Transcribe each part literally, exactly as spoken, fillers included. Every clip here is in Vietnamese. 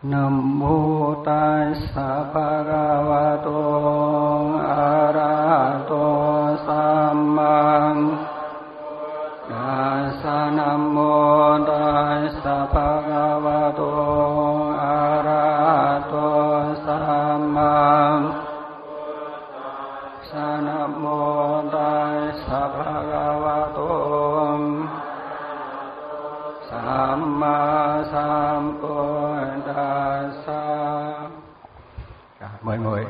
Nam mô Tassa Bhagavato Arahato Samma Tassa. Nam mô Tassa Bhagavato Arahato Samma. Nam mô Tassa Bhagavato Samma Sambuddhassa. Mời ngồi.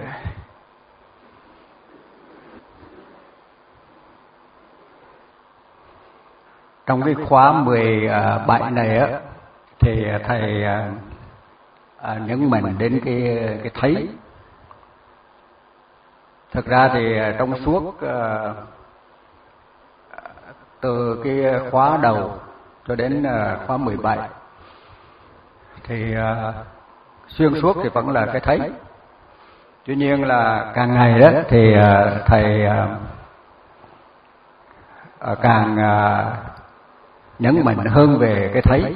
Trong cái khóa mười bảy này á, thì thầy à, nhấn mạnh đến cái cái thấy. Thực ra thì trong suốt uh, từ cái khóa đầu cho đến uh, khóa mười bảy thì uh, xuyên suốt thì vẫn là cái thấy. Tuy nhiên là càng ngày đó thì uh, thầy uh, uh, càng uh, nhấn mạnh hơn về cái thấy.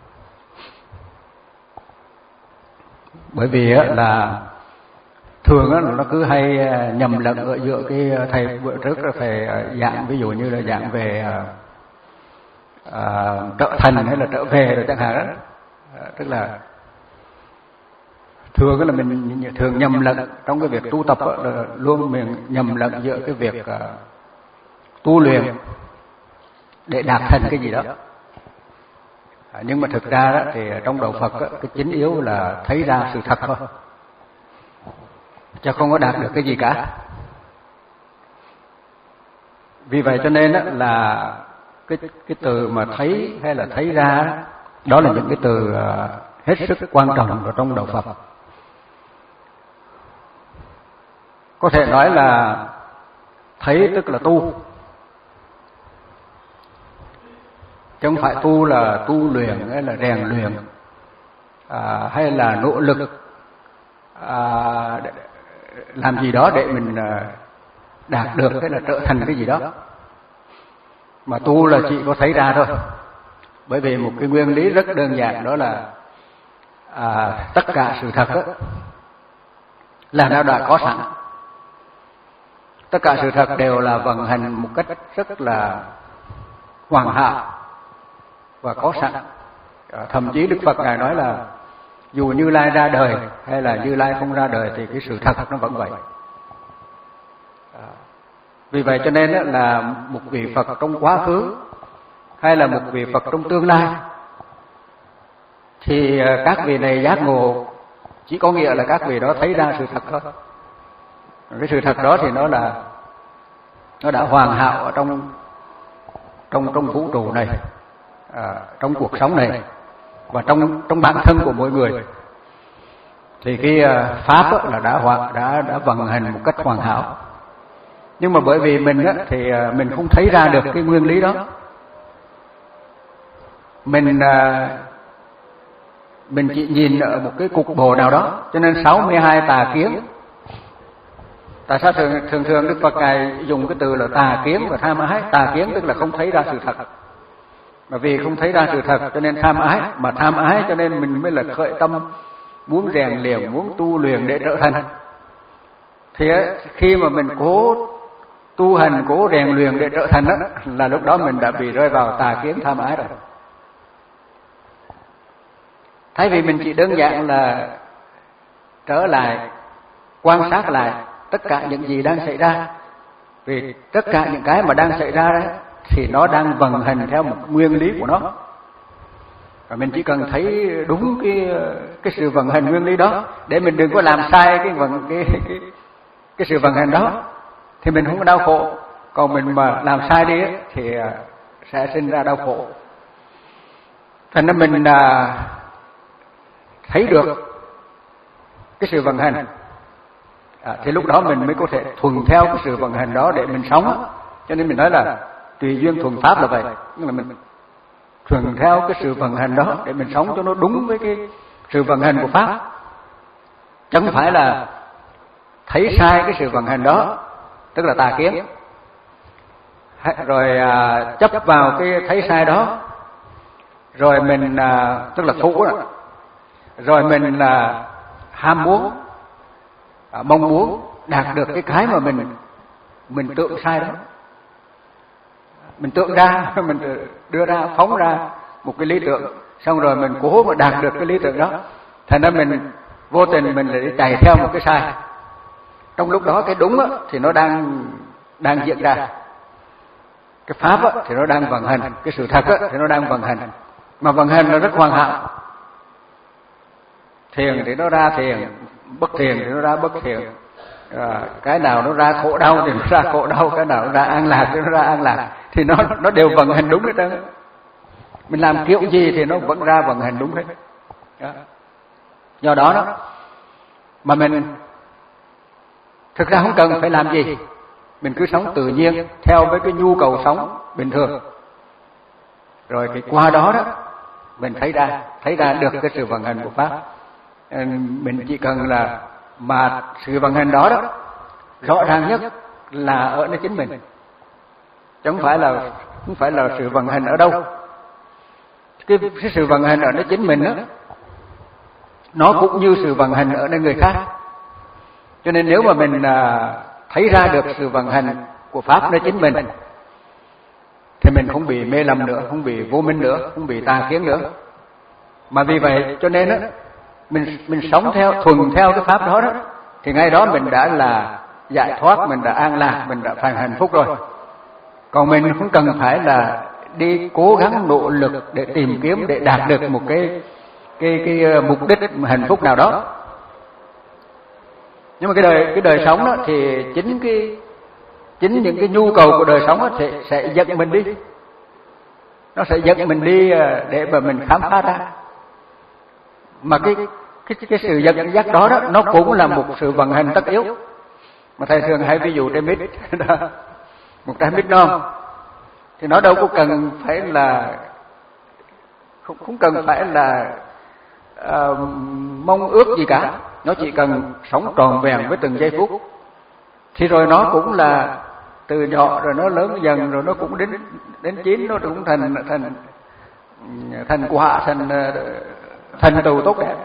Bởi vì uh, là thường á nó cứ hay nhầm lẫn ở giữa cái thầy bữa trước là thầy giảng, ví dụ như là giảng về à, trợ thành hay là trở về rồi chẳng hạn đó. À, tức là thường là mình thường nhầm lẫn trong cái việc tu tập á, là luôn mình nhầm lẫn giữa cái việc uh, tu luyện để đạt thành cái gì đó. À, nhưng mà thực ra đó thì trong đạo Phật á, cái chính yếu là thấy ra sự thật thôi, chứ không có đạt được cái gì cả. Vì vậy cho nên là cái cái từ mà thấy hay là thấy ra đó là những cái từ hết sức quan trọng ở trong đạo Phật. Có thể nói là thấy tức là tu, chứ không phải tu là tu luyện hay là rèn luyện à, hay là nỗ lực à, làm gì đó để mình đạt được hay là trở thành cái gì đó. Mà tu là chỉ có thấy ra thôi. Bởi vì một cái nguyên lý rất đơn giản, đó là à, tất cả sự thật đó, là nó đã có sẵn. Tất cả sự thật đều là vận hành một cách rất là hoàn hảo và có sẵn. À, thậm chí Đức Phật Ngài nói là dù Như Lai ra đời hay là Như Lai không ra đời thì cái sự thật nó vẫn vậy. À, vì vậy cho nên là một vị Phật trong quá khứ hay là một vị Phật trong tương lai thì các vị này giác ngộ chỉ có nghĩa là các vị đó thấy ra sự thật thôi. Cái sự thật đó thì nó là nó đã hoàn hảo ở trong trong trong vũ trụ này, à, trong cuộc sống này và trong trong bản thân của mỗi người. Thì cái pháp là đã hoàn đã đã vận hành một cách hoàn hảo. Nhưng mà bởi vì mình á, thì mình không thấy ra được cái nguyên lý đó. Mình mình chỉ nhìn ở một cái cục bộ nào đó, cho nên sáu mươi hai tà kiến. Tại sao thường thường thường Đức Phật Ngài dùng cái từ là tà kiến và tham ái? Tà kiến tức là không thấy ra sự thật. Mà vì không thấy ra sự thật cho nên tham ái, mà tham ái cho nên mình mới là khởi tâm muốn rèn luyện, muốn tu luyện để trở thành. Thì khi mà mình cố tu hành, cố rèn luyện để trở thành đó, là lúc đó mình đã bị rơi vào tà kiến tham ái rồi. Thay vì mình chỉ đơn giản là trở lại quan sát lại tất cả những gì đang xảy ra, vì tất cả những cái mà đang xảy ra đấy thì nó đang vận hành theo một nguyên lý của nó, và mình chỉ cần thấy đúng cái cái sự vận hành nguyên lý đó để mình đừng có làm sai cái vận cái cái, cái sự vận hành đó thì mình không có đau khổ. Còn mình mà làm sai đi ấy, thì sẽ sinh ra đau khổ. Thành ra mình à, thấy được cái sự vận hành, à, thì lúc đó mình mới có thể thuận theo cái sự vận hành đó để mình sống. Cho nên mình nói là tùy duyên thuận pháp là vậy, nhưng là mình thuận theo cái sự vận hành đó để mình sống cho nó đúng với cái sự vận hành của pháp, chứ không phải là thấy sai cái sự vận hành đó, tức là tà kiến, rồi à, chấp vào cái thấy sai đó, rồi mình à, tức là phụ đó, rồi mình là ham muốn, à, mong muốn đạt được cái cái mà mình mình tưởng sai đó, mình tưởng ra, mình đưa ra phóng ra một cái lý tưởng, xong rồi mình cố mà đạt được cái lý tưởng đó, thành ra mình vô tình mình lại chạy theo một cái sai. Trong lúc đó cái đúng á, thì nó đang đang diễn ra, cái pháp á, thì nó đang vận hành, cái sự thật á, thì nó đang vận hành, mà vận hành nó rất hoàn hảo. Thiền thì nó ra thiền, bất thiền thì nó ra bất thiền, à, cái nào nó ra khổ đau thì nó ra khổ đau, cái nào nó ra an lạc thì nó ra an lạc, thì nó nó đều vận hành đúng hết trơn. Mình làm kiểu gì thì nó vẫn ra vận hành đúng hết. Đó. Do đó đó mà mình thực ra không cần phải làm gì, mình cứ sống tự nhiên theo với cái nhu cầu sống bình thường, rồi cái qua đó đó mình thấy ra thấy ra được cái sự vận hành của pháp. Mình chỉ cần là mà sự vận hành đó đó rõ ràng nhất là ở nơi chính mình, chứ không phải là không phải là sự vận hành ở đâu. Cái, cái sự vận hành ở nơi chính mình đó, nó cũng như sự vận hành ở nơi người khác. Cho nên nếu mà mình à, thấy ra được sự vận hành của pháp nơi chính mình, thì mình không bị mê lầm nữa, không bị vô minh nữa, không bị tà kiến nữa. Mà vì vậy cho nên á, mình mình sống theo thuần theo cái pháp đó đó, thì ngay đó mình đã là giải thoát, mình đã an lạc, mình đã thành hạnh phúc rồi. Còn mình không cần phải là đi cố gắng nỗ lực để tìm kiếm, để đạt được một cái cái cái mục đích hạnh phúc nào đó. Nhưng mà cái đời cái đời sống đó thì chính cái chính những cái nhu cầu của đời sống đó sẽ sẽ dẫn mình đi, nó sẽ dẫn mình đi để mà mình khám phá ra. Mà cái cái cái sự dẫn dắt đó đó nó cũng là một sự vận hành tất yếu. Mà thầy thường hay ví dụ trái mít một trái mít non thì nó đâu có cần phải là không không cần phải là uh, mong ước gì cả, nó chỉ cần sống tròn vẹn với từng giây phút, thì rồi nó cũng là từ nhỏ rồi nó lớn dần, rồi nó cũng đến đến chín, nó cũng thành thành thành quả, thành thành tựu tốt đẹp.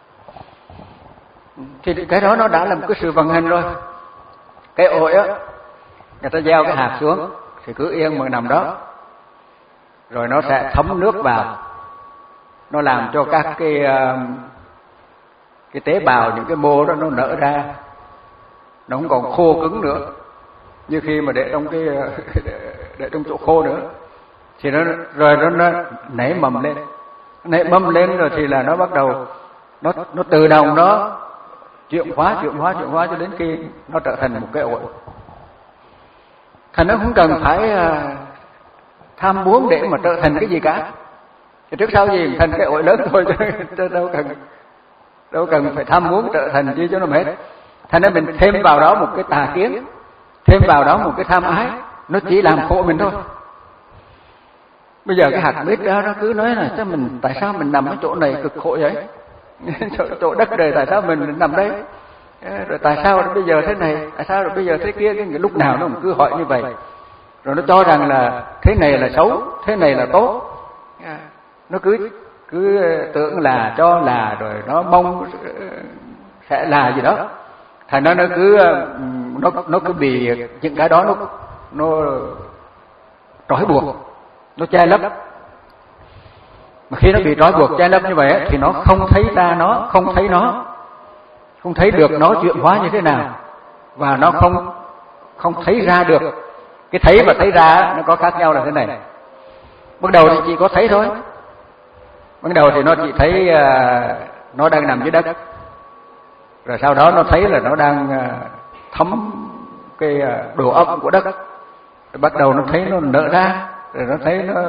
Thì cái đó nó đã là một cái sự vận hành rồi. Cái ổi á, người ta gieo cái hạt xuống thì cứ yên mà nằm đó, rồi nó sẽ thấm nước vào, nó làm cho các cái cái tế bào, những cái mô đó nó nở ra, nó không còn khô cứng nữa như khi mà để trong cái để, để trong chỗ khô nữa. Thì nó rồi nó, nó nảy mầm lên, nảy mầm lên rồi thì là nó bắt đầu nó nó tự động nó chuyển hóa chuyển hóa chuyển hóa cho đến khi nó trở thành một cái ổi. Thành nó không cần phải tham muốn để mà trở thành cái gì cả, thì trước sau gì thành cái ổi lớn thôi, chứ đâu cần đâu cần phải tham muốn trở thành chi cho nó hết. Thành nên mình thêm vào đó một cái tà kiến, thêm vào đó một cái tham ái, nó chỉ làm khổ mình thôi. Bây giờ cái hạt mít đó nó cứ nói là sao mình tại sao mình nằm ở chỗ này cực khổ vậy, chỗ, chỗ đất trời tại sao mình nằm đấy, rồi tại sao bây giờ thế này, tại sao rồi bây giờ thế kia, cái lúc nào nó cũng cứ hỏi như vậy, rồi nó cho rằng là thế này là xấu, thế này là tốt, nó cứ cứ tưởng là cho là, rồi nó mong sẽ là gì đó. Thành nó nó cứ nó nó cứ bị những cái đó nó nó trói buộc, nó che lấp. Mà khi nó bị trói buộc che lấp như vậy thì nó không thấy ra nó, không thấy nó, không thấy được nó chuyển hóa như thế nào, và nó không không thấy ra được. Cái thấy và thấy ra nó có khác nhau là thế này. Bắt đầu thì chỉ có thấy thôi. Ban đầu thì nó chỉ thấy uh, nó đang nằm dưới đất, rồi sau đó nó thấy là nó đang uh, thấm cái uh, độ ẩm của đất, rồi bắt đầu nó thấy nó nở ra, rồi nó thấy nó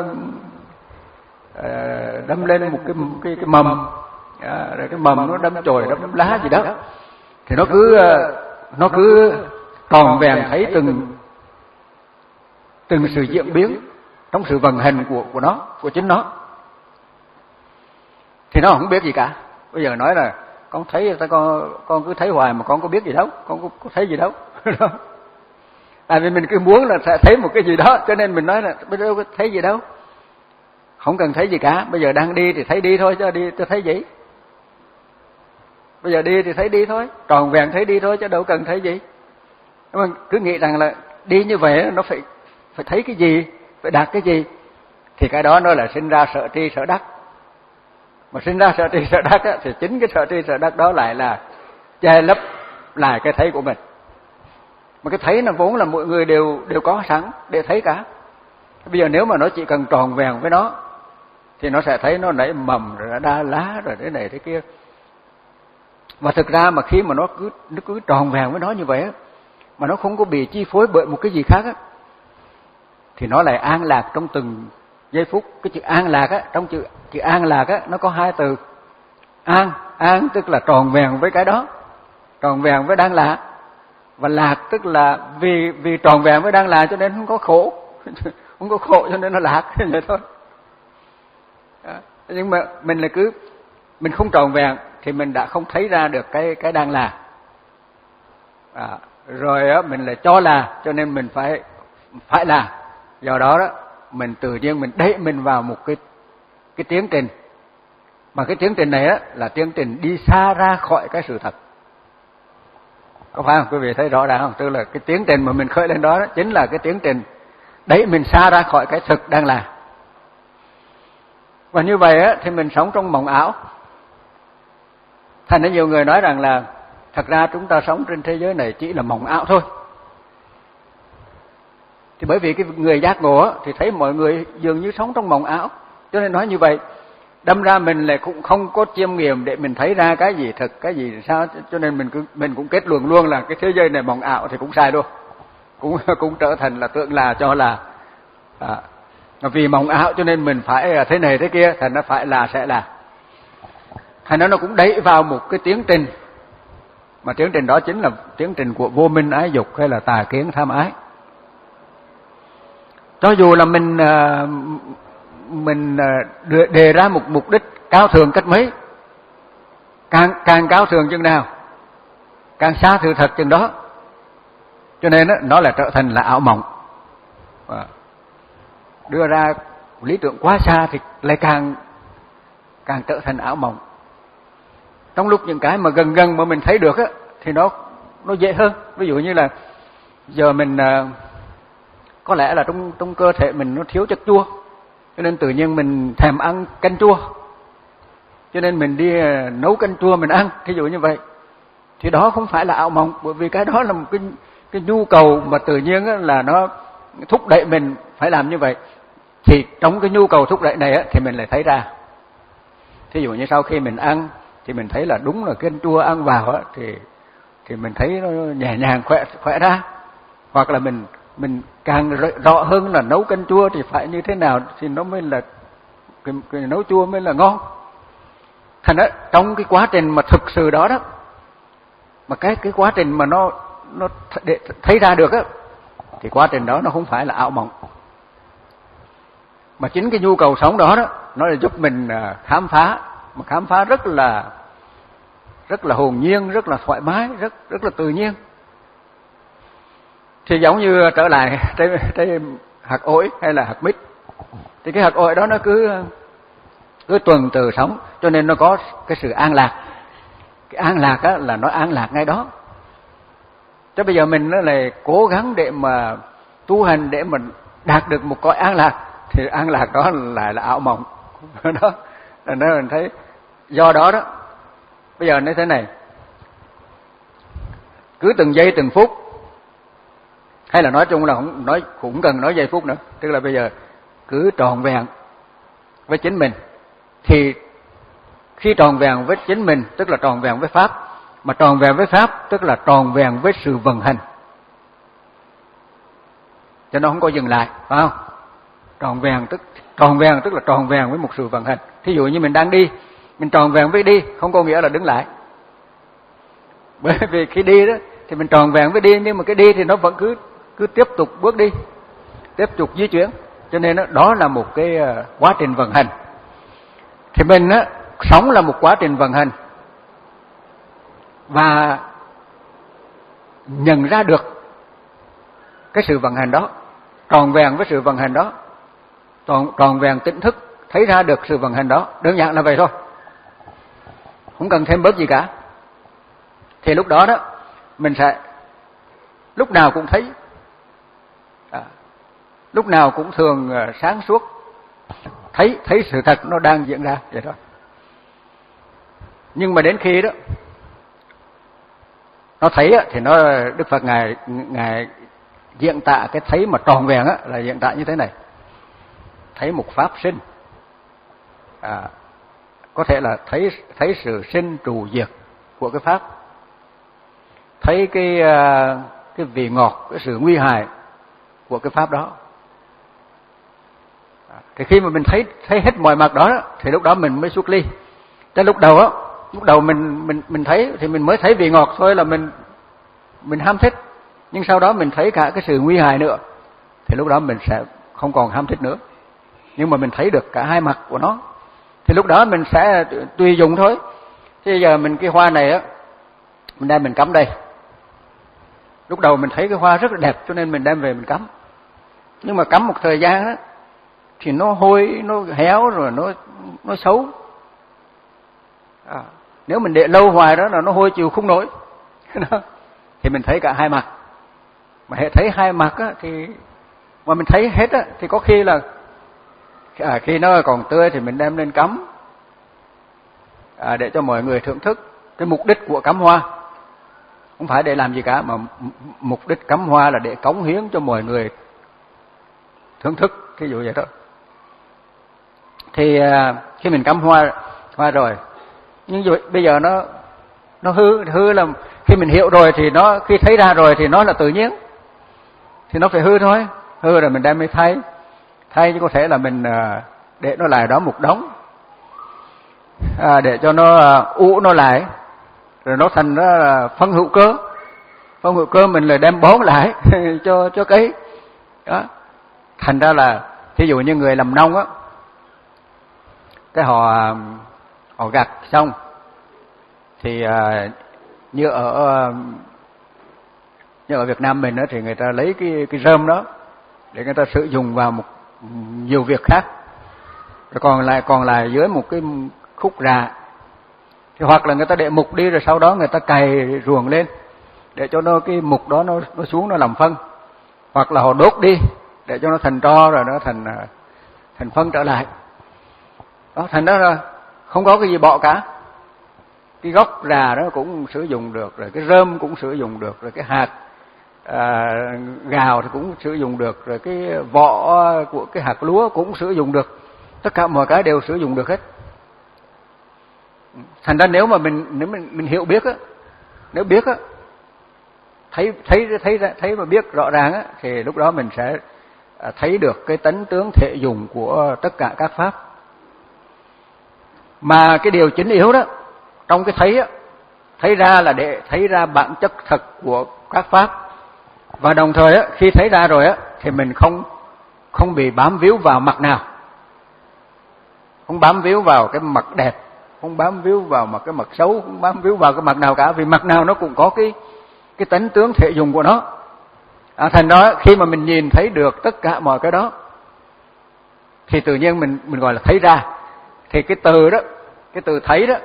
uh, đâm lên một cái cái, cái mầm, uh, rồi cái mầm nó đâm chồi, đâm lá gì đó, thì nó cứ uh, nó cứ tròn vẹn thấy từng từng sự diễn biến trong sự vận hành của của nó, của chính nó. Thì nó không biết gì cả. Bây giờ nói là con thấy ta con con cứ thấy hoài mà con có biết gì đâu, con có, có thấy gì đâu. Tại vì mình cứ muốn là sẽ thấy một cái gì đó, cho nên mình nói là bây giờ có thấy gì đâu, không cần thấy gì cả. Bây giờ đang đi thì thấy đi thôi, chứ đi tôi thấy gì. Bây giờ đi thì thấy đi thôi, tròn vẹn thấy đi thôi chứ đâu cần thấy gì. Nhưng mà cứ nghĩ rằng là đi như vậy nó phải phải thấy cái gì, phải đạt cái gì, thì cái đó nó là sinh ra sợ tri sợ đắc. Mà sinh ra sợ tri sợ đắc á, thì chính cái sợ tri sợ đắc đó lại là che lấp lại cái thấy của mình. Mà cái thấy là vốn là mọi người đều đều có sẵn để thấy cả. Bây giờ nếu mà nó chỉ cần tròn vẹn với nó thì nó sẽ thấy nó nảy mầm rồi nó đa lá rồi thế này thế kia. Mà thực ra mà khi mà nó cứ nó cứ tròn vẹn với nó như vậy á, mà nó không có bị chi phối bởi một cái gì khác á, thì nó lại an lạc trong từng giây phút. Cái chữ an lạc á, trong chữ chữ an lạc á, nó có hai từ. An, an tức là tròn vẹn với cái đó, tròn vẹn với đang lạc. Và lạc tức là vì vì tròn vẹn với đang lạc cho nên không có khổ, không có khổ cho nên nó lạc vậy thôi. Đó. Nhưng mà mình là cứ mình không tròn vẹn thì mình đã không thấy ra được cái cái đang là. À, rồi á mình lại cho là, cho nên mình phải phải là. Do đó đó mình tự nhiên mình đẩy mình vào một cái cái tiến trình, mà cái tiến trình này á là tiến trình đi xa ra khỏi cái sự thật. Có phải không? Quý vị thấy rõ ràng không? Tức là cái tiến trình mà mình khởi lên đó, đó chính là cái tiến trình đẩy mình xa ra khỏi cái thực đang là. Và như vậy á thì mình sống trong mộng ảo. Thành ra nhiều người nói rằng là thật ra chúng ta sống trên thế giới này chỉ là mộng ảo thôi. Thì bởi vì cái người giác ngộ á, thì thấy mọi người dường như sống trong mộng ảo, cho nên nói như vậy. Đâm ra mình lại cũng không có chiêm nghiệm để mình thấy ra cái gì thực, cái gì sao, cho nên mình cứ mình cũng kết luận luôn là cái thế giới này mộng ảo thì cũng sai luôn, cũng cũng trở thành là tượng là cho là à, vì mộng ảo cho nên mình phải thế này thế kia, thành nó phải là sẽ là, thành nó nó cũng đẩy vào một cái tiến trình, mà tiến trình đó chính là tiến trình của vô minh ái dục hay là tà kiến tham ái. Cho dù là mình mình đề ra một mục đích cao thượng cách mấy, càng càng cao thượng chừng nào, càng xa sự thật chừng đó, cho nên đó, nó là trở thành là ảo mộng. Đưa ra lý tưởng quá xa thì lại càng càng trở thành ảo mộng. Trong lúc những cái mà gần gần mà mình thấy được á thì nó nó dễ hơn. Ví dụ như là giờ mình có lẽ là trong trong cơ thể mình nó thiếu chất chua, cho nên tự nhiên mình thèm ăn canh chua, cho nên mình đi nấu canh chua mình ăn, thí dụ như vậy. Thì đó không phải là ảo mộng, bởi vì cái đó là một cái cái nhu cầu mà tự nhiên là nó thúc đẩy mình phải làm như vậy. Thì trong cái nhu cầu thúc đẩy này á, thì mình lại thấy ra. Thí dụ như sau khi mình ăn thì mình thấy là đúng là canh chua ăn vào á, thì thì mình thấy nó nhẹ nhàng khỏe khỏe ra. Hoặc là mình mình càng rõ hơn là nấu canh chua thì phải như thế nào thì nó mới là cái, cái nấu chua mới là ngon. Thành ra trong cái quá trình mà thực sự đó đó, mà cái cái quá trình mà nó nó để thấy ra được á, thì quá trình đó nó không phải là ảo mộng, mà chính cái nhu cầu sống đó đó nó là giúp mình khám phá, mà khám phá rất là rất là hồn nhiên, rất là thoải mái, rất rất là tự nhiên. Thì giống như trở lại cái, cái hạt ổi hay là hạt mít, thì cái hạt ổi đó nó cứ cứ tuần từ sống, cho nên nó có cái sự an lạc. Cái an lạc á là nó an lạc ngay đó. Chứ bây giờ mình nó là cố gắng để mà tu hành để mình đạt được một cõi an lạc, thì an lạc đó lại là ảo mộng. Đó, nên mình thấy do đó đó. Bây giờ nói thế này, cứ từng giây từng phút, hay là nói chung là không nói cũng cần nói giây phút nữa, tức là bây giờ cứ tròn vẹn với chính mình, thì khi tròn vẹn với chính mình tức là tròn vẹn với pháp, mà tròn vẹn với pháp tức là tròn vẹn với sự vận hành, cho nó không có dừng lại, phải không? Tròn vẹn tức tròn vẹn tức là tròn vẹn với một sự vận hành. Thí dụ như mình đang đi, mình tròn vẹn với đi không có nghĩa là đứng lại, bởi vì khi đi đó thì mình tròn vẹn với đi, nhưng mà cái đi thì nó vẫn cứ cứ tiếp tục bước đi, tiếp tục di chuyển, cho nên đó, đó là một cái quá trình vận hành. Thì mình á, sống là một quá trình vận hành, và nhận ra được cái sự vận hành đó, tròn vẹn với sự vận hành đó, tròn, tròn vẹn tỉnh thức thấy ra được sự vận hành đó, đơn giản là vậy thôi, không cần thêm bớt gì cả. thì lúc đó đó mình sẽ lúc nào cũng thấy, à, lúc nào cũng thường sáng suốt, thấy thấy sự thật nó đang diễn ra vậy thôi. Nhưng mà đến khi đó nó thấy á, thì nó Đức Phật ngài ngài diễn tả cái thấy mà tròn vẹn á, là diễn tả như thế này: thấy một pháp sinh, à, có thể là thấy thấy sự sinh trù diệt của cái pháp, thấy cái cái vị ngọt, cái sự nguy hại của cái pháp đó. À, thì khi mà mình thấy thấy hết mọi mặt đó, thì lúc đó mình mới xuất ly. Tới lúc đầu á, lúc đầu mình mình mình thấy thì mình mới thấy vị ngọt thôi là mình mình ham thích, nhưng sau đó mình thấy cả cái sự nguy hại nữa, thì lúc đó mình sẽ không còn ham thích nữa. Nhưng mà mình thấy được cả hai mặt của nó, thì lúc đó mình sẽ tùy dùng thôi. Thế giờ mình cái hoa này á, mình đem mình cắm đây. Lúc đầu mình thấy cái hoa rất là đẹp cho nên mình đem về mình cắm. Nhưng mà cắm một thời gian á, thì nó hôi, nó héo rồi nó nó xấu. À, nếu mình để lâu hoài đó là nó hôi chịu không nổi. Thì mình thấy cả hai mặt. Mà hệ thấy hai mặt á, thì mà mình thấy hết á, thì có khi là à, khi nó còn tươi thì mình đem lên cắm, à, để cho mọi người thưởng thức. Cái mục đích của cắm hoa không phải để làm gì cả, mà mục đích cắm hoa là để cống hiến cho mọi người thưởng thức, ví dụ vậy đó. Thì à, khi mình cắm hoa hoa rồi, nhưng rồi, bây giờ nó nó hư hư là khi mình hiểu rồi thì nó, khi thấy ra rồi thì nó là tự nhiên, thì nó phải hư thôi. Hư rồi mình đem đi thay thay chứ có thể là mình à, để nó lại đó một đống, à, để cho nó à, ủ nó lại, rồi nó thành nó là phân hữu cơ. Phân hữu cơ mình lại đem bón lại cho cho cây đó. Thành ra là thí dụ như người làm nông á, cái họ họ gặt xong thì à, như ở như ở Việt Nam mình đó, thì người ta lấy cái cái rơm đó để người ta sử dụng vào một nhiều việc khác, rồi còn lại còn lại dưới một cái khúc rạ, thì hoặc là người ta để mục đi, rồi sau đó người ta cày ruộng lên để cho nó cái mục đó nó nó xuống nó làm phân, hoặc là họ đốt đi để cho nó thành tro, rồi nó thành thành phân trở lại. Đó, thành đó là không có cái gì bỏ cả. Cái gốc rà đó cũng sử dụng được, rồi cái rơm cũng sử dụng được, rồi cái hạt à, gào thì cũng sử dụng được, rồi cái vỏ của cái hạt lúa cũng sử dụng được. Tất cả mọi cái đều sử dụng được hết. Thành ra nếu mà mình nếu mình mình hiểu biết á, nếu biết á, thấy thấy thấy thấy mà biết rõ ràng á, thì lúc đó mình sẽ thấy được cái tánh tướng thể dùng của tất cả các pháp. Mà cái điều chính yếu đó trong cái thấy á, thấy ra là để thấy ra bản chất thật của các pháp. Và đồng thời á, khi thấy ra rồi á, thì mình không không bị bám víu vào mặt nào, không bám víu vào cái mặt đẹp, không bám víu vào mặt cái mặt xấu, không bám víu vào cái mặt nào cả, vì mặt nào nó cũng có cái cái tánh tướng thể dùng của nó. À, thành đó khi mà mình nhìn thấy được tất cả mọi cái đó, thì tự nhiên mình mình gọi là thấy ra. Thì cái từ đó, cái từ thấy đó,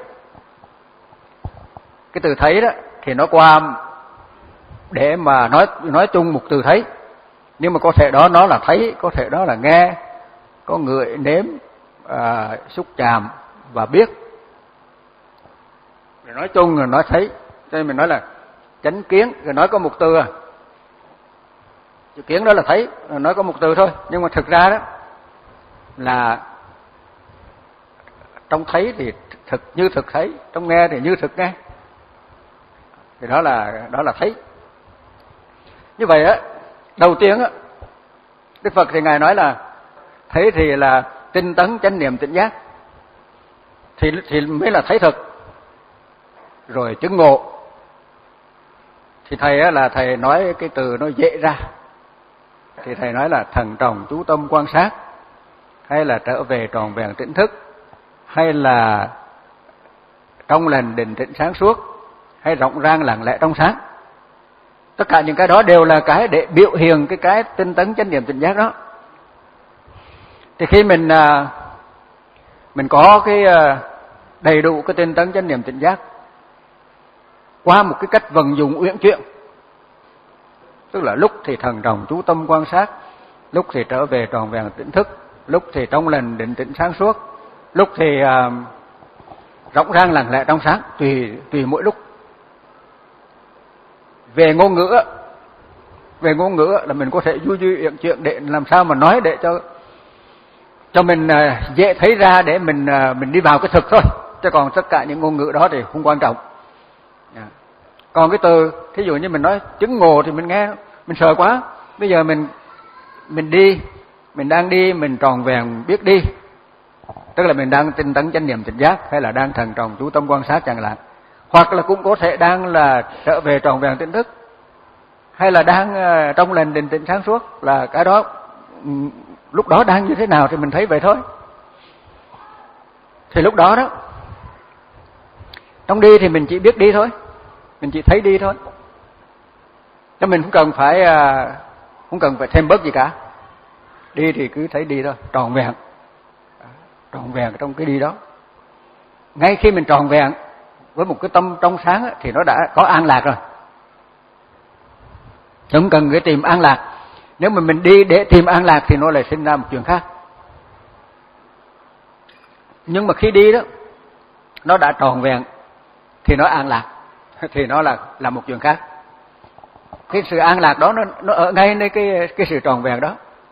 cái từ thấy đó thì nó qua để mà nói nói chung một từ thấy, nhưng mà có thể đó nó là thấy, có thể đó là nghe, có ngửi, nếm, à, xúc chạm và biết. Rồi nói chung là nói thấy, cho nên mình nói là chánh kiến, rồi nói có một từ à. Chữ kiến đó là thấy, rồi nói có một từ thôi, nhưng mà thực ra đó là trong thấy thì thực như thực thấy, trong nghe thì như thực nghe. Thì đó là đó là thấy. Như vậy á, đầu tiên á, Đức Phật thì ngài nói là thấy thì là tinh tấn chánh niệm tỉnh giác, thì thì mới là thấy thực. Rồi chứng ngộ thì thầy á, là thầy nói cái từ nó dễ ra, thì thầy nói là thần trọng chú tâm quan sát, hay là trở về tròn vẹn tỉnh thức, hay là trong lành định tĩnh sáng suốt, hay rộng rang lặng lẽ trong sáng. Tất cả những cái đó đều là cái để biểu hiện cái cái tinh tấn chánh niệm tỉnh giác đó. Thì khi mình mình có cái đầy đủ cái tinh tấn chánh niệm tỉnh giác qua một cái cách vận dụng uyển chuyển. Tức là lúc thì thần trọng chú tâm quan sát, lúc thì trở về tròn vẹn tỉnh thức, lúc thì trong lành định tĩnh sáng suốt, lúc thì uh, rỗng rang lặng lẽ trong sáng, tùy tùy mỗi lúc. Về ngôn ngữ, về ngôn ngữ là mình có thể du duy uyển chuyển để làm sao mà nói để cho cho mình uh, dễ thấy ra để mình uh, mình đi vào cái thực thôi. Chứ còn tất cả những ngôn ngữ đó thì không quan trọng. Yeah. Còn cái từ, thí dụ như mình nói chứng ngộ thì mình nghe mình sợ quá. Bây giờ mình mình đi, mình đang đi, mình tròn vẹn biết đi. Tức là mình đang tinh tấn chánh niệm tỉnh giác, hay là đang thần trọng chú tâm quan sát chẳng hạn. Hoặc là cũng có thể đang là trở về tròn vẹn tỉnh thức, hay là đang uh, trong lành định tĩnh sáng suốt, là cái đó um, lúc đó đang như thế nào thì mình thấy vậy thôi. Thì lúc đó đó, trong đi thì mình chỉ biết đi thôi, mình chỉ thấy đi thôi. Chứ mình không cần phải uh, không cần phải thêm bớt gì cả. Đi thì cứ thấy đi thôi, tròn vẹn, tròn vẹn trong cái đi đó. Ngay khi mình tròn vẹn với một cái tâm trong sáng ấy, thì nó đã có an lạc rồi. Không cần cái tìm an lạc. Nếu mà mình đi để tìm an lạc thì nó lại sinh ra một chuyện khác. Nhưng mà khi đi đó, nó đã tròn vẹn thì nó an lạc, thì nó là là một chuyện khác. Cái sự an lạc đó nó nó ở ngay nơi cái cái sự tròn vẹn đó.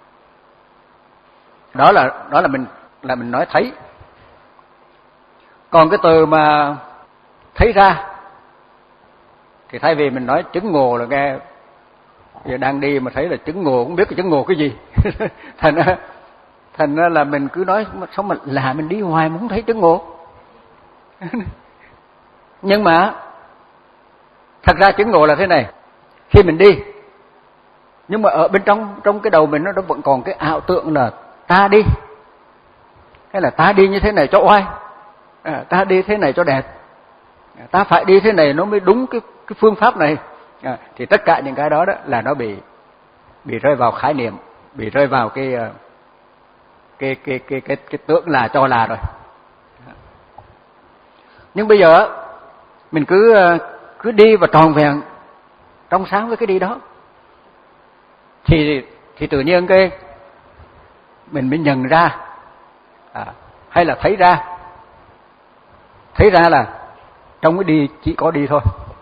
Đó là đó là mình là mình nói thấy. Còn cái từ mà thấy ra thì thay vì mình nói chứng ngộ là nghe giờ đang đi mà thấy là chứng ngộ, không biết cái chứng ngộ cái gì. thành ra thành ra là mình cứ nói sao mà là mình đi hoài mà không thấy chứng ngộ. Nhưng mà thật ra chứng ngộ là thế này, khi mình đi nhưng mà ở bên trong trong cái đầu mình nó vẫn còn cái ảo tưởng là ta đi, hay là ta đi như thế này cho oai, à, ta đi thế này cho đẹp, à, ta phải đi thế này nó mới đúng cái cái phương pháp này, à, thì tất cả những cái đó đó là nó bị bị rơi vào khái niệm, bị rơi vào cái cái cái cái cái, cái tưởng là cho là rồi. Nhưng bây giờ mình cứ cứ đi và tròn vẹn trong sáng với cái đi đó, thì thì tự nhiên cái mình mới nhận ra, à, hay là thấy ra, thấy ra là trong cái đi chỉ có đi thôi,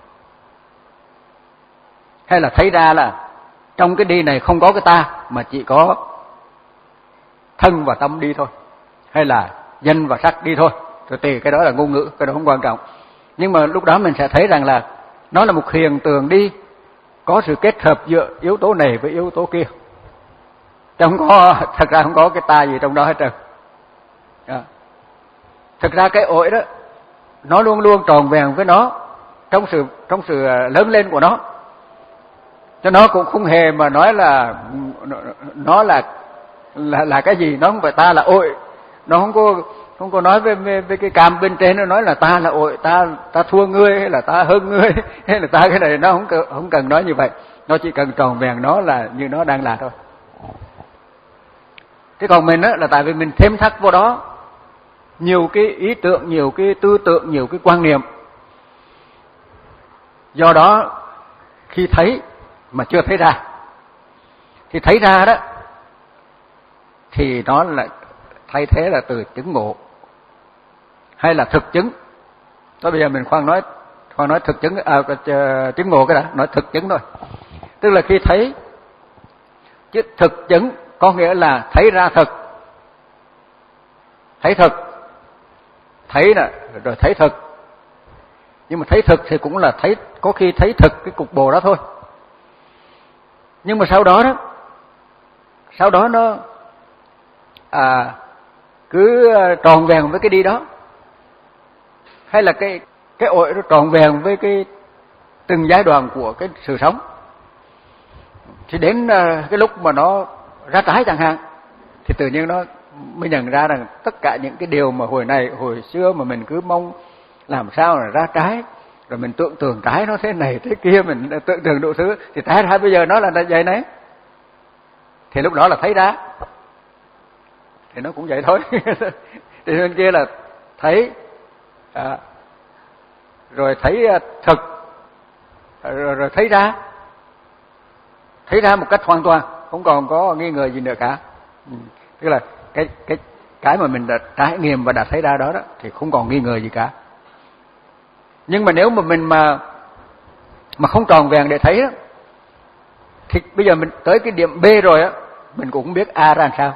hay là thấy ra là trong cái đi này không có cái ta mà chỉ có thân và tâm đi thôi, hay là danh và sắc đi thôi. Rồi tùy cái đó là ngôn ngữ, cái đó không quan trọng. Nhưng mà lúc đó mình sẽ thấy rằng là nó là một hiện tượng đi có sự kết hợp giữa yếu tố này với yếu tố kia. Chứ không có, thật ra không có cái ta gì trong đó hết trơn. Thật ra cái ổi đó nó luôn luôn tròn vẹn với nó trong sự trong sự lớn lên của nó. Cho nó cũng không hề mà nói là nó là là là cái gì, nó không phải ta là ổi, nó không có không có nói với, với, với cái cam bên trên nó nói là ta là ổi, ta ta thua ngươi, hay là ta hơn ngươi, hay là ta cái này, nó không cần, không cần nói như vậy. Nó chỉ cần tròn vẹn nó là như nó đang là thôi. Thế còn mình á là tại vì mình thêm thắt vô đó nhiều cái ý tưởng, nhiều cái tư tưởng, nhiều cái quan niệm. Do đó khi thấy mà chưa thấy ra, thì thấy ra đó thì nó là thay thế là từ chứng ngộ hay là thực chứng. Thôi bây giờ mình khoan nói khoan nói thực chứng, à, chứng ngộ cái đã, nói thực chứng thôi. Tức là khi thấy, chứ thực chứng có nghĩa là thấy ra thực, thấy thực, thấy nè rồi thấy thực. Nhưng mà thấy thực thì cũng là thấy, có khi thấy thực cái cục bồ đó thôi. Nhưng mà sau đó đó, sau đó nó à, cứ tròn vẹn với cái đi đó, hay là cái cái ổi nó tròn vẹn với cái từng giai đoạn của cái sự sống, thì đến cái lúc mà nó ra trái chẳng hạn, thì tự nhiên nó mới nhận ra rằng tất cả những cái điều mà hồi này hồi xưa mà mình cứ mong làm sao là ra trái, rồi mình tưởng tượng trái nó thế này thế kia, mình tưởng tượng đủ thứ, thì trái ra bây giờ nó là vậy đấy. Thì lúc đó là thấy ra, thì nó cũng vậy thôi. Thì bên kia là thấy, à, rồi thấy thực, rồi, rồi thấy ra, thấy ra một cách hoàn toàn, không còn có nghi ngờ gì nữa cả. Ừ. Tức là cái cái cái mà mình đã trải nghiệm và đã thấy ra đó đó thì không còn nghi ngờ gì cả. Nhưng mà nếu mà mình mà mà không tròn vẹn để thấy đó, thì bây giờ mình tới cái điểm B rồi á, mình cũng không biết A ra làm sao.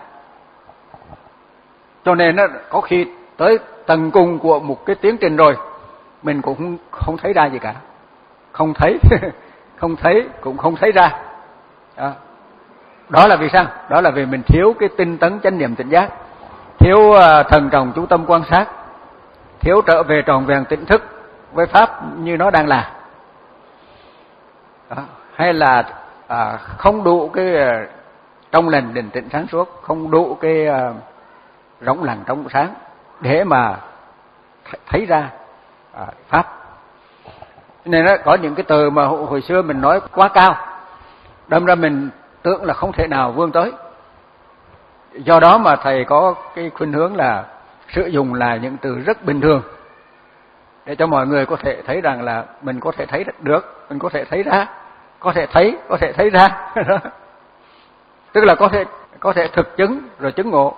Cho nên nó có khi tới tầng cùng của một cái tiến trình rồi, mình cũng không, không thấy ra gì cả, không thấy, không thấy cũng không thấy ra. Đó. Đó là vì sao? Đó là vì mình thiếu cái tinh tấn chánh niệm tỉnh giác, thiếu uh, thần trọng chú tâm quan sát, thiếu trở về tròn vẹn tỉnh thức với pháp như nó đang là. Đó. Hay là uh, không đủ cái uh, trong lành định tĩnh sáng suốt, không đủ cái uh, rỗng lặng trong sáng để mà thấy ra uh, pháp. Nên đó, có những cái từ mà hồi xưa mình nói quá cao, đâm ra mình tưởng là không thể nào vươn tới. Do đó mà thầy có cái khuynh hướng là sử dụng là những từ rất bình thường để cho mọi người có thể thấy rằng là mình có thể thấy được, mình có thể thấy ra, có thể thấy, có thể thấy ra. Tức là có thể có thể thực chứng rồi chứng ngộ.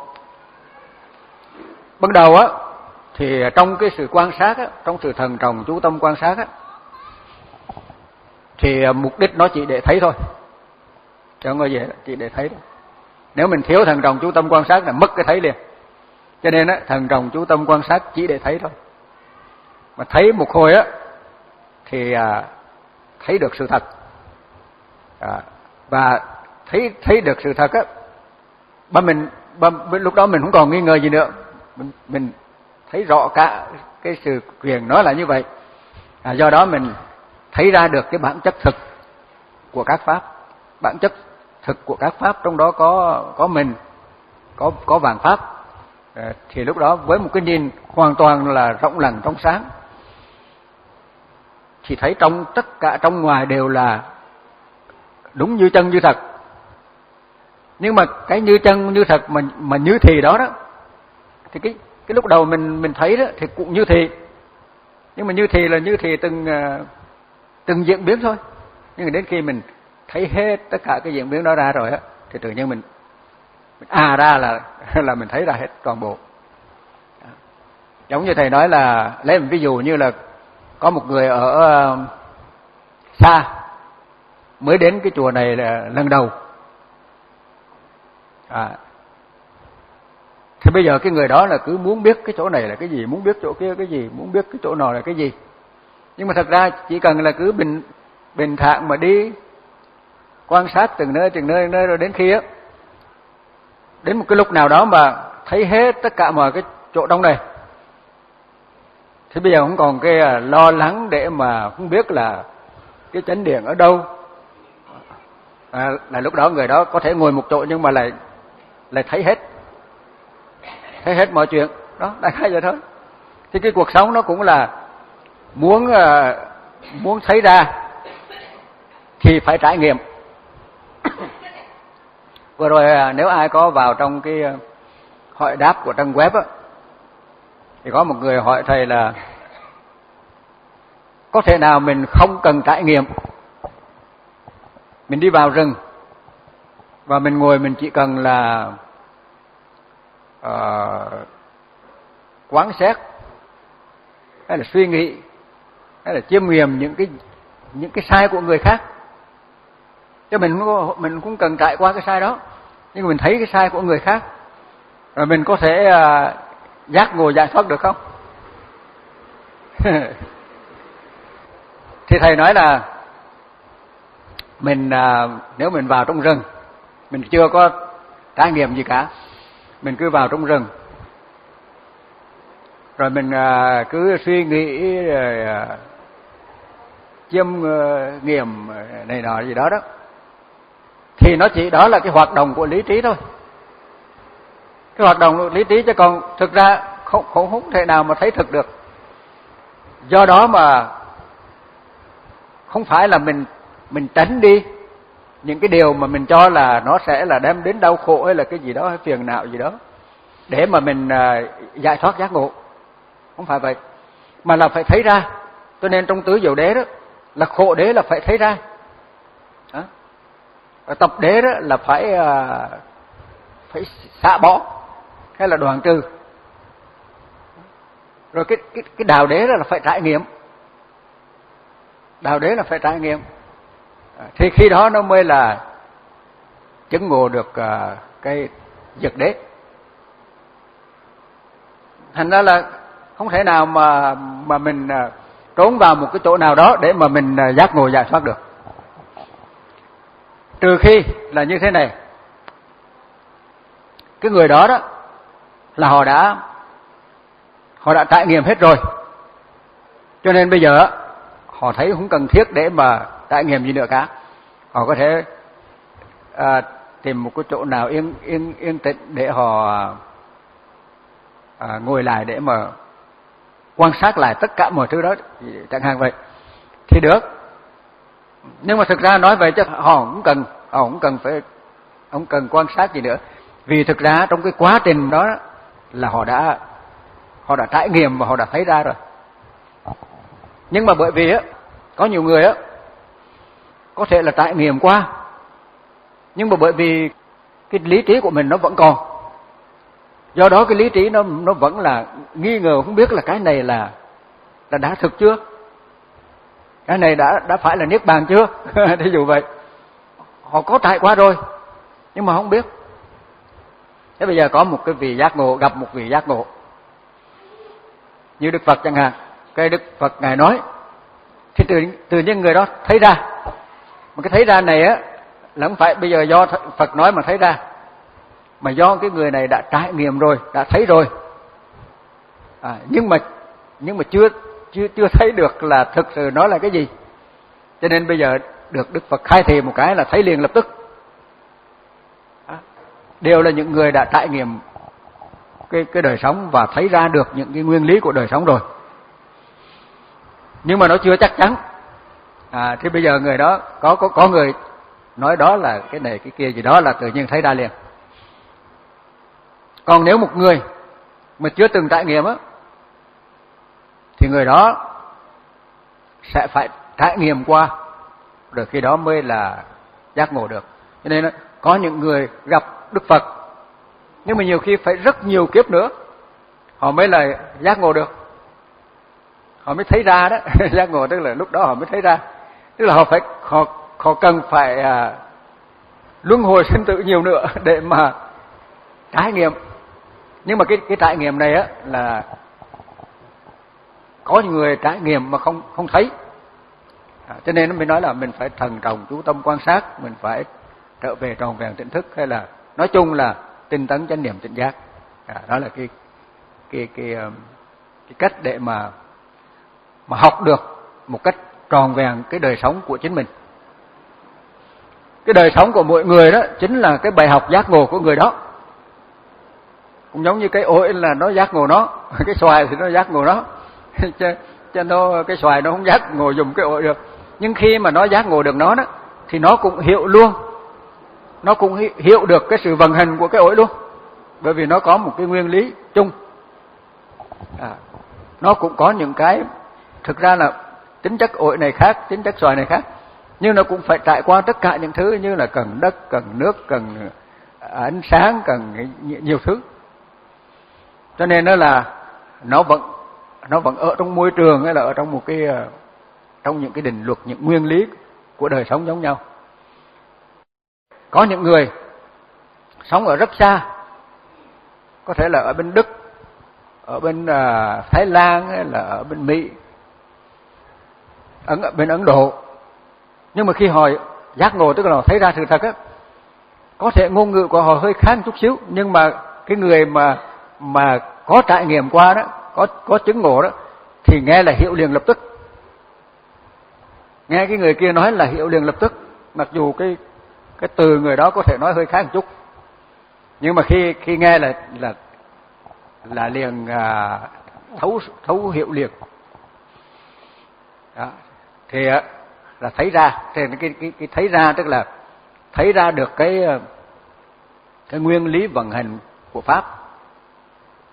Ban đầu á thì trong cái sự quan sát á, trong sự thần trọng chú tâm quan sát á, thì mục đích nó chỉ để thấy thôi, cho người về chỉ để thấy thôi. Nếu mình thiếu thần trọng chú tâm quan sát là mất cái thấy liền. Cho nên á, thần trọng chú tâm quan sát chỉ để thấy thôi. Mà thấy một hồi á thì à, thấy được sự thật. À, và thấy thấy được sự thật á, ba mình ba, lúc đó mình không còn nghi ngờ gì nữa. Mình, mình thấy rõ cả cái sự quyền nói là như vậy. À, do đó mình thấy ra được cái bản chất thực của các pháp, bản chất thực của các pháp, trong đó có có mình, có có vạn pháp. À, thì lúc đó với một cái nhìn hoàn toàn là rộng lặng trong sáng, thì thấy trong tất cả trong ngoài đều là đúng như chân như thật. Nhưng mà cái như chân như thật mà mà như thì đó đó, thì cái cái lúc đầu mình mình thấy đó thì cũng như thì, nhưng mà như thì là như thì từng từng diễn biến thôi. Nhưng mà đến khi mình thấy hết tất cả cái diễn biến đó ra rồi á, thì tự nhiên mình, mình à ra là là mình thấy ra hết toàn bộ. Giống như thầy nói là lấy một ví dụ như là có một người ở uh, xa mới đến cái chùa này là lần đầu. À, thì bây giờ cái người đó là cứ muốn biết cái chỗ này là cái gì, muốn biết chỗ kia cái gì, muốn biết cái chỗ nào là cái gì. Nhưng mà thật ra chỉ cần là cứ bình bình thản mà đi quan sát từng nơi từng nơi nơi rồi đến khi á, đến một cái lúc nào đó mà thấy hết tất cả mọi cái chỗ trong này, thì bây giờ không còn cái lo lắng để mà không biết là cái chánh điện ở đâu. À, là lúc đó người đó có thể ngồi một chỗ nhưng mà lại lại thấy hết, thấy hết mọi chuyện đó, đại khái vậy thôi. Thì cái cuộc sống nó cũng là muốn uh, muốn thấy ra thì phải trải nghiệm. Vừa rồi nếu ai có vào trong cái hỏi đáp của trang web á, thì có một người hỏi thầy là có thể nào mình không cần trải nghiệm, mình đi vào rừng và mình ngồi, mình chỉ cần là uh, quán xét hay là suy nghĩ hay là chiêm nghiệm những cái những cái sai của người khác, chứ mình mình cũng cần trải qua cái sai đó, nhưng mà mình thấy cái sai của người khác rồi mình có thể uh, giác ngộ giải thoát được không? Thì thầy nói là mình uh, nếu mình vào trong rừng, mình chưa có trải nghiệm gì cả, mình cứ vào trong rừng rồi mình uh, cứ suy nghĩ rồi uh, chiêm uh, nghiệm này nọ gì đó đó, thì nó chỉ đó là cái hoạt động của lý trí thôi, cái hoạt động của lý trí, chứ còn thực ra không không, không thể nào mà thấy thực được. Do đó mà không phải là mình mình tránh đi những cái điều mà mình cho là nó sẽ là đem đến đau khổ hay là cái gì đó, hay phiền não gì đó, để mà mình uh, giải thoát giác ngộ. Không phải vậy, mà là phải thấy ra. Cho nên trong tứ diệu đế đó, là khổ đế là phải thấy ra. Đó. Tập đế đó là phải phải xả bỏ hay là đoạn trừ. Rồi cái cái cái đạo đế đó là phải trải nghiệm. Đạo đế là phải trải nghiệm. Thì khi đó nó mới là chứng ngộ được uh, cái dược đế. Thành ra là không thể nào mà mà mình uh, trốn vào một cái chỗ nào đó để mà mình uh, giác ngộ giải thoát được. Trừ khi là như thế này. Cái người đó đó là họ đã họ đã trải nghiệm hết rồi. Cho nên bây giờ họ thấy không cần thiết để mà trải nghiệm gì nữa cả. Họ có thể à, tìm một cái chỗ nào yên yên yên tĩnh để họ à, ngồi lại để mà quan sát lại tất cả mọi thứ đó, chẳng hạn vậy thì được. Nhưng mà thực ra nói vậy chứ họ không cần họ không cần phải không cần quan sát gì nữa, vì thực ra trong cái quá trình đó là họ đã họ đã trải nghiệm và họ đã thấy ra rồi. Nhưng mà bởi vì á có nhiều người á có thể là trải nghiệm qua, nhưng mà bởi vì cái lý trí của mình nó vẫn còn, do đó cái lý trí nó nó vẫn là nghi ngờ, không biết là cái này là là đã thực chưa, cái này đã đã phải là niết bàn chưa. Thí dụ vậy, họ có trải qua rồi nhưng mà không biết. Thế bây giờ có một cái vị giác ngộ gặp một vị giác ngộ như Đức Phật chẳng hạn, cái Đức Phật ngài nói thì tự tự nhiên người đó thấy ra. Mà cái thấy ra này á là không phải bây giờ do Phật nói mà thấy ra, mà do cái người này đã trải nghiệm rồi, đã thấy rồi. À, nhưng mà nhưng mà chưa chưa chưa thấy được là thực sự nó là cái gì. Cho nên bây giờ được Đức Phật khai thị một cái là thấy liền lập tức. À, đều là những người đã trải nghiệm cái cái đời sống và thấy ra được những cái nguyên lý của đời sống rồi. Nhưng mà nó chưa chắc chắn. À, thì bây giờ người đó có có có người nói đó là cái này cái kia gì đó là tự nhiên thấy ra liền. Còn nếu một người mà chưa từng trải nghiệm á thì người đó sẽ phải trải nghiệm qua rồi khi đó mới là giác ngộ được. Cho nên có những người gặp Đức Phật nhưng mà nhiều khi phải rất nhiều kiếp nữa họ mới là giác ngộ được, họ mới thấy ra đó. Giác ngộ tức là lúc đó họ mới thấy ra, tức là họ phải họ họ cần phải à, luân hồi sinh tử nhiều nữa để mà trải nghiệm. Nhưng mà cái cái trải nghiệm này á là có những người trải nghiệm mà không không thấy. À, cho nên nó mới nói là mình phải thần trọng chú tâm quan sát, mình phải trở về tròn vẹn tỉnh thức, hay là nói chung là tinh tấn chánh niệm tỉnh giác. À, đó là cái cái cái cái cách để mà mà học được một cách tròn vẹn cái đời sống của chính mình. Cái đời sống của mỗi người đó chính là cái bài học giác ngộ của người đó. Cũng giống như cái ổi là nó giác ngộ nó, cái xoài thì nó giác ngộ nó. Cho, cho nó cái xoài nó không giác ngộ dùng cái ổi được. Nhưng khi mà nó giác ngộ được nó đó thì nó cũng hiểu luôn. Nó cũng hiểu được cái sự vận hành của cái ổi luôn. Bởi vì nó có một cái nguyên lý chung. À, nó cũng có những cái thực ra là tính chất ổi này khác, tính chất xoài này khác, nhưng nó cũng phải trải qua tất cả những thứ như là cần đất, cần nước, cần ánh sáng, cần nhiều thứ. Cho nên nó là nó vẫn nó vẫn ở trong môi trường hay là ở trong một cái trong những cái định luật, những nguyên lý của đời sống giống nhau. Có những người sống ở rất xa, có thể là ở bên Đức, ở bên uh, Thái Lan hay là ở bên Mỹ, ở bên Ấn Độ. Nhưng mà khi họ giác ngộ, tức là họ thấy ra sự thật á, có thể ngôn ngữ của họ hơi khác chút xíu, nhưng mà cái người mà mà có trải nghiệm qua đó, có có chứng ngộ đó thì nghe là hiểu liền lập tức. Nghe cái người kia nói là hiểu liền lập tức, mặc dù cái cái từ người đó có thể nói hơi khác một chút, nhưng mà khi khi nghe là là là liền à, thấu thấu hiểu liền. Đó. Thì là thấy ra, thì cái cái cái thấy ra tức là thấy ra được cái cái nguyên lý vận hành của pháp.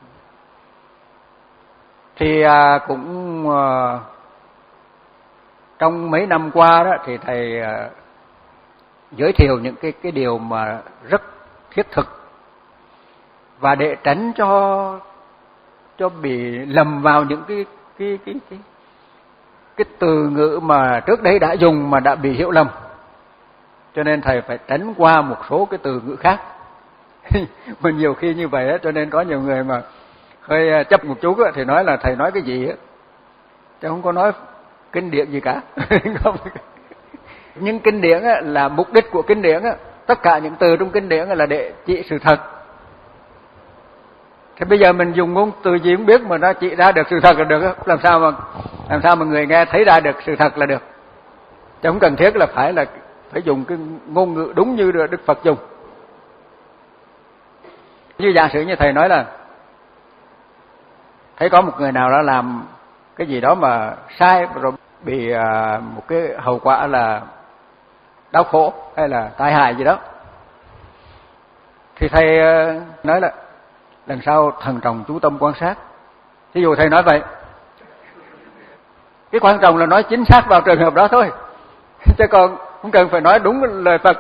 Thì à, cũng à, trong mấy năm qua đó thì thầy uh, giới thiệu những cái cái điều mà rất thiết thực, và để tránh cho cho bị lầm vào những cái cái cái cái cái từ ngữ mà trước đây đã dùng mà đã bị hiểu lầm, cho nên thầy phải tránh qua một số cái từ ngữ khác. Mà nhiều khi như vậy á, cho nên có nhiều người mà hơi chấp một chút á, thì nói là thầy nói cái gì á, chứ không có nói kinh điển gì cả. Nhưng kinh điển á, là mục đích của kinh điển á, tất cả những từ trong kinh điển là để chỉ sự thật. Thế bây giờ mình dùng ngôn từ gì cũng biết mà nó chỉ ra được sự thật là được, làm sao mà làm sao mà người nghe thấy ra được sự thật là được. Chứ không cần thiết là phải là phải dùng cái ngôn ngữ đúng như Đức Phật dùng. Như giả sử như thầy nói là thấy có một người nào đó làm cái gì đó mà sai rồi bị một cái hậu quả là đau khổ hay là tai hại gì đó, thì thầy nói là lần sau thận trọng chú tâm quan sát. Thí dụ thầy nói vậy, cái quan trọng là nói chính xác vào trường hợp đó thôi, chứ còn không cần phải nói đúng lời Phật.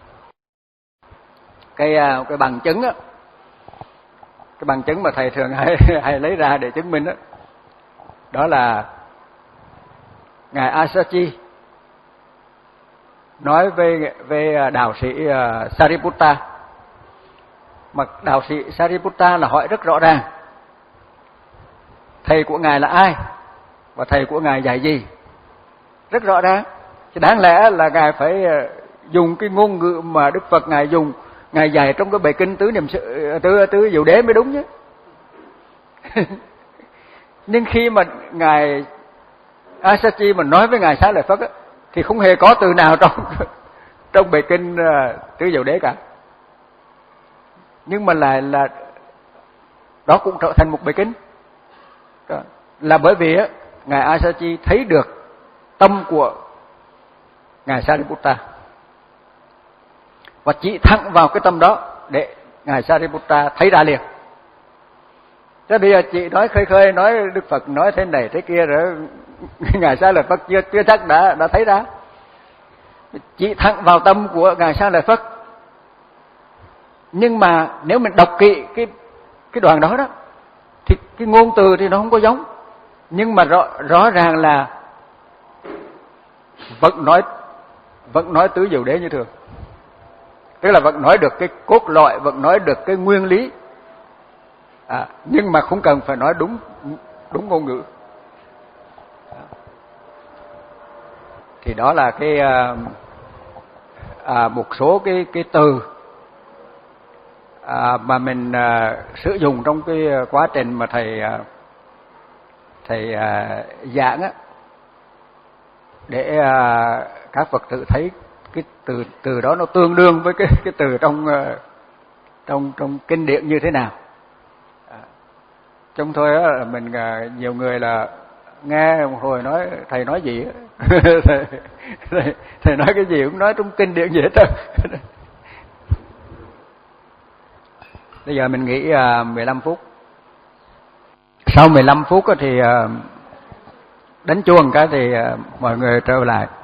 Cái cái bằng chứng á, cái bằng chứng mà thầy thường hay, hay lấy ra để chứng minh đó, đó là ngài Asachi nói về về đạo sĩ Sariputta. Mà đạo sĩ Sariputta là hỏi rất rõ ràng thầy của ngài là ai và thầy của ngài dạy gì, rất rõ ràng. Chứ đáng lẽ là ngài phải dùng cái ngôn ngữ mà Đức Phật ngài dùng, ngài dạy trong cái bài kinh tứ niệm sự tứ tứ diệu đế mới đúng chứ. Nhưng khi mà ngài Asachi mà nói với ngài Xá Lợi Phất á, thì không hề có từ nào trong trong bài kinh tứ diệu đế cả. Nhưng mà lại là đó cũng trở thành một bài kinh, là bởi vì á, ngài Asachi thấy được tâm của ngài Sariputta và chỉ thẳng vào cái tâm đó để ngài Sariputta thấy ra liền. Thế bây giờ chị nói khơi khơi nói Đức Phật nói thế này thế kia rồi ngài Xá Lợi Phất chưa chưa chắc đã đã thấy ra. Chỉ thẳng vào tâm của ngài Xá Lợi Phất. Nhưng mà nếu mình đọc kỹ cái cái đoạn đó đó thì cái ngôn từ thì nó không có giống, nhưng mà rõ rõ ràng là vẫn nói vẫn nói tứ diệu đế như thường. Tức là vẫn nói được cái cốt lõi, vẫn nói được cái nguyên lý. À, nhưng mà không cần phải nói đúng đúng ngôn ngữ. Thì đó là cái à, một số cái cái từ à, mà mình à, sử dụng trong cái quá trình mà thầy à, thầy à, giảng á, để à, các Phật tử thấy cái từ từ đó nó tương đương với cái cái từ trong trong trong kinh điển như thế nào. À, trong thôi á, mình à, nhiều người là nghe một hồi nói thầy nói gì thầy, thầy, thầy nói cái gì cũng nói trong kinh điển gì hết trơn. Bây giờ mình nghỉ uh, mười lăm phút. Sau mười lăm phút thì uh, đánh chuông cái thì uh, mọi người trở lại.